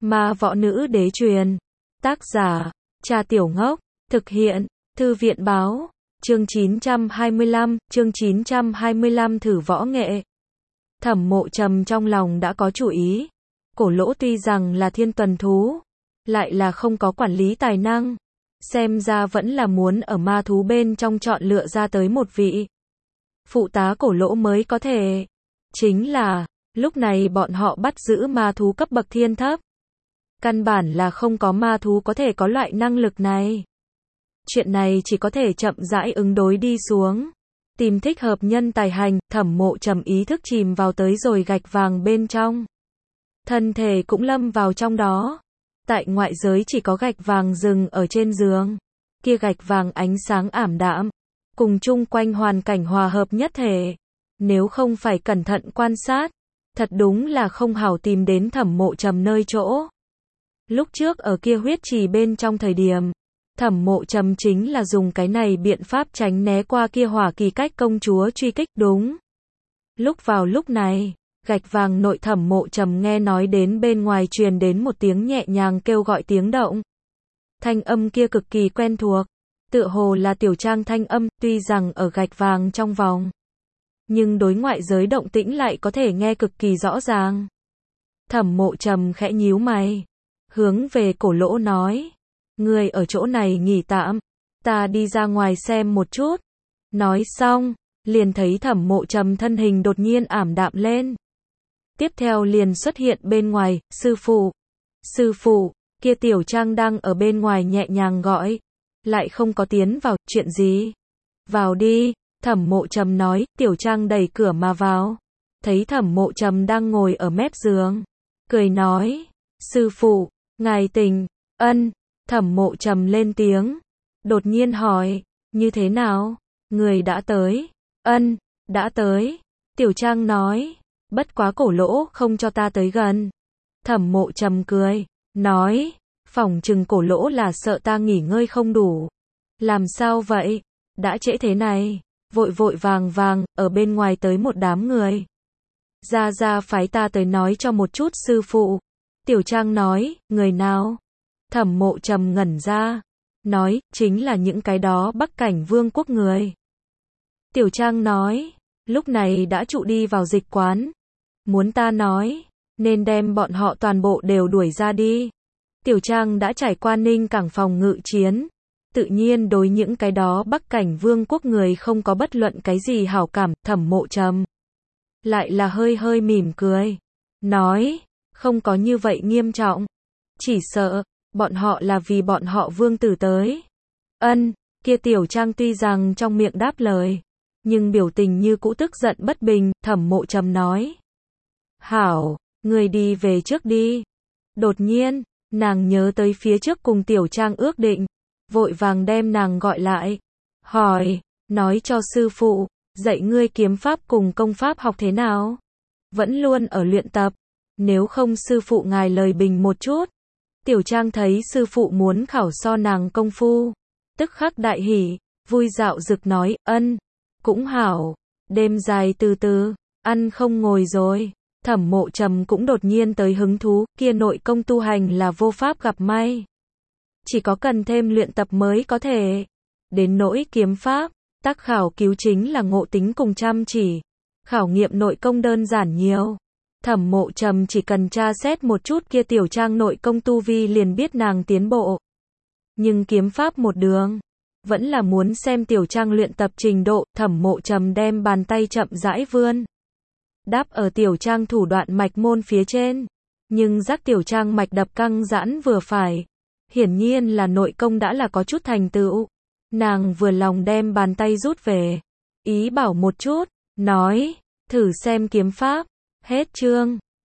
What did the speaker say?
Ma võ nữ đế truyền. Tác giả, Trà Tiểu Ngốc. Thực hiện, Thư viện báo. Chương 925 thử võ nghệ. Thẩm Mộ Trầm trong lòng đã có chủ ý. Cổ Lỗ tuy rằng là thiên tuần thú, lại là không có quản lý tài năng. Xem ra vẫn là muốn ở ma thú bên trong chọn lựa ra tới một vị phụ tá Cổ Lỗ mới có thể. Chính là, lúc này bọn họ bắt giữ ma thú cấp bậc thiên thấp. Căn bản là không có ma thú có thể có loại năng lực này. Chuyện này chỉ có thể chậm rãi ứng đối đi xuống. Tìm thích hợp nhân tài hành, Thẩm Mộ Trầm ý thức chìm vào tới rồi gạch vàng bên trong. Thân thể cũng lâm vào trong đó. Tại ngoại giới chỉ có gạch vàng dừng ở trên giường. Kia gạch vàng ánh sáng ảm đạm, cùng chung quanh hoàn cảnh hòa hợp nhất thể. Nếu không phải cẩn thận quan sát, thật đúng là không hảo tìm đến Thẩm Mộ Trầm nơi chỗ. Lúc trước ở kia huyết trì bên trong thời điểm, Thẩm Mộ Trầm chính là dùng cái này biện pháp tránh né qua kia hỏa kỳ cách công chúa truy kích đúng. Lúc vào lúc này, gạch vàng nội Thẩm Mộ Trầm nghe nói đến bên ngoài truyền đến một tiếng nhẹ nhàng kêu gọi tiếng động. Thanh âm kia cực kỳ quen thuộc, tựa hồ là Tiểu Trang thanh âm, tuy rằng ở gạch vàng trong vòng, nhưng đối ngoại giới động tĩnh lại có thể nghe cực kỳ rõ ràng. Thẩm Mộ Trầm khẽ nhíu mày, hướng về Cổ Lỗ nói, người ở chỗ này nghỉ tạm, ta đi ra ngoài xem một chút. Nói xong, liền thấy Thẩm Mộ Trầm thân hình đột nhiên ảm đạm lên. Tiếp theo liền xuất hiện bên ngoài, sư phụ, kia Tiểu Trang đang ở bên ngoài nhẹ nhàng gọi, lại không có tiến vào, chuyện gì? Vào đi, Thẩm Mộ Trầm nói, Tiểu Trang đẩy cửa mà vào. Thấy Thẩm Mộ Trầm đang ngồi ở mép giường, cười nói, sư phụ, ngài tỉnh, ân. Thẩm Mộ Trầm lên tiếng, đột nhiên hỏi, như thế nào? Người đã tới? Ân, đã tới. Tiểu Trang nói, bất quá Cổ Lỗ không cho ta tới gần. Thẩm Mộ Trầm cười, nói, phỏng chừng Cổ Lỗ là sợ ta nghỉ ngơi không đủ. Làm sao vậy? Đã trễ thế này, vội vàng, ở bên ngoài tới một đám người. Ra phái ta tới nói cho một chút sư phụ. Tiểu Trang nói, người nào? Thẩm Mộ Trầm ngẩn ra, nói, chính là những cái đó Bắc Cảnh Vương quốc người. Tiểu Trang nói, lúc này đã trụ đi vào dịch quán. Muốn ta nói, nên đem bọn họ toàn bộ đều đuổi ra đi. Tiểu Trang đã trải qua Ninh Cảng phòng ngự chiến, tự nhiên đối những cái đó Bắc Cảnh Vương quốc người không có bất luận cái gì hảo cảm. Thẩm Mộ Trầm lại là hơi mỉm cười, nói, không có như vậy nghiêm trọng, chỉ sợ bọn họ là vì bọn họ vương tử tới. Ân, kia Tiểu Trang tuy rằng trong miệng đáp lời, nhưng biểu tình như cũ tức giận bất bình. Thẩm Mộ Trầm nói, hảo, người đi về trước đi. Đột nhiên, nàng nhớ tới phía trước cùng Tiểu Trang ước định, vội vàng đem nàng gọi lại, hỏi, nói cho sư phụ, dạy ngươi kiếm pháp cùng công pháp học thế nào? Vẫn luôn ở luyện tập, nếu không sư phụ ngài lời bình một chút. Tiểu Trang thấy sư phụ muốn khảo so nàng công phu, tức khắc đại hỉ, vui dạo dực nói, ân, cũng hảo, đêm dài từ từ, ăn không ngồi rồi. Thẩm Mộ Trầm cũng đột nhiên tới hứng thú, kia nội công tu hành là vô pháp gặp may. Chỉ có cần thêm luyện tập mới có thể. Đến nỗi kiếm pháp, tác khảo cứu chính là ngộ tính cùng chăm chỉ. Khảo nghiệm nội công đơn giản nhiều. Thẩm Mộ Trầm chỉ cần tra xét một chút kia Tiểu Trang nội công tu vi liền biết nàng tiến bộ. Nhưng kiếm pháp một đường, vẫn là muốn xem Tiểu Trang luyện tập trình độ. Thẩm Mộ Trầm đem bàn tay chậm rãi vươn, đáp ở Tiểu Trang thủ đoạn mạch môn phía trên, nhưng giác Tiểu Trang mạch đập căng giãn vừa phải, hiển nhiên là nội công đã là có chút thành tựu. Nàng vừa lòng đem bàn tay rút về, ý bảo một chút, nói, thử xem kiếm pháp. Hết chương.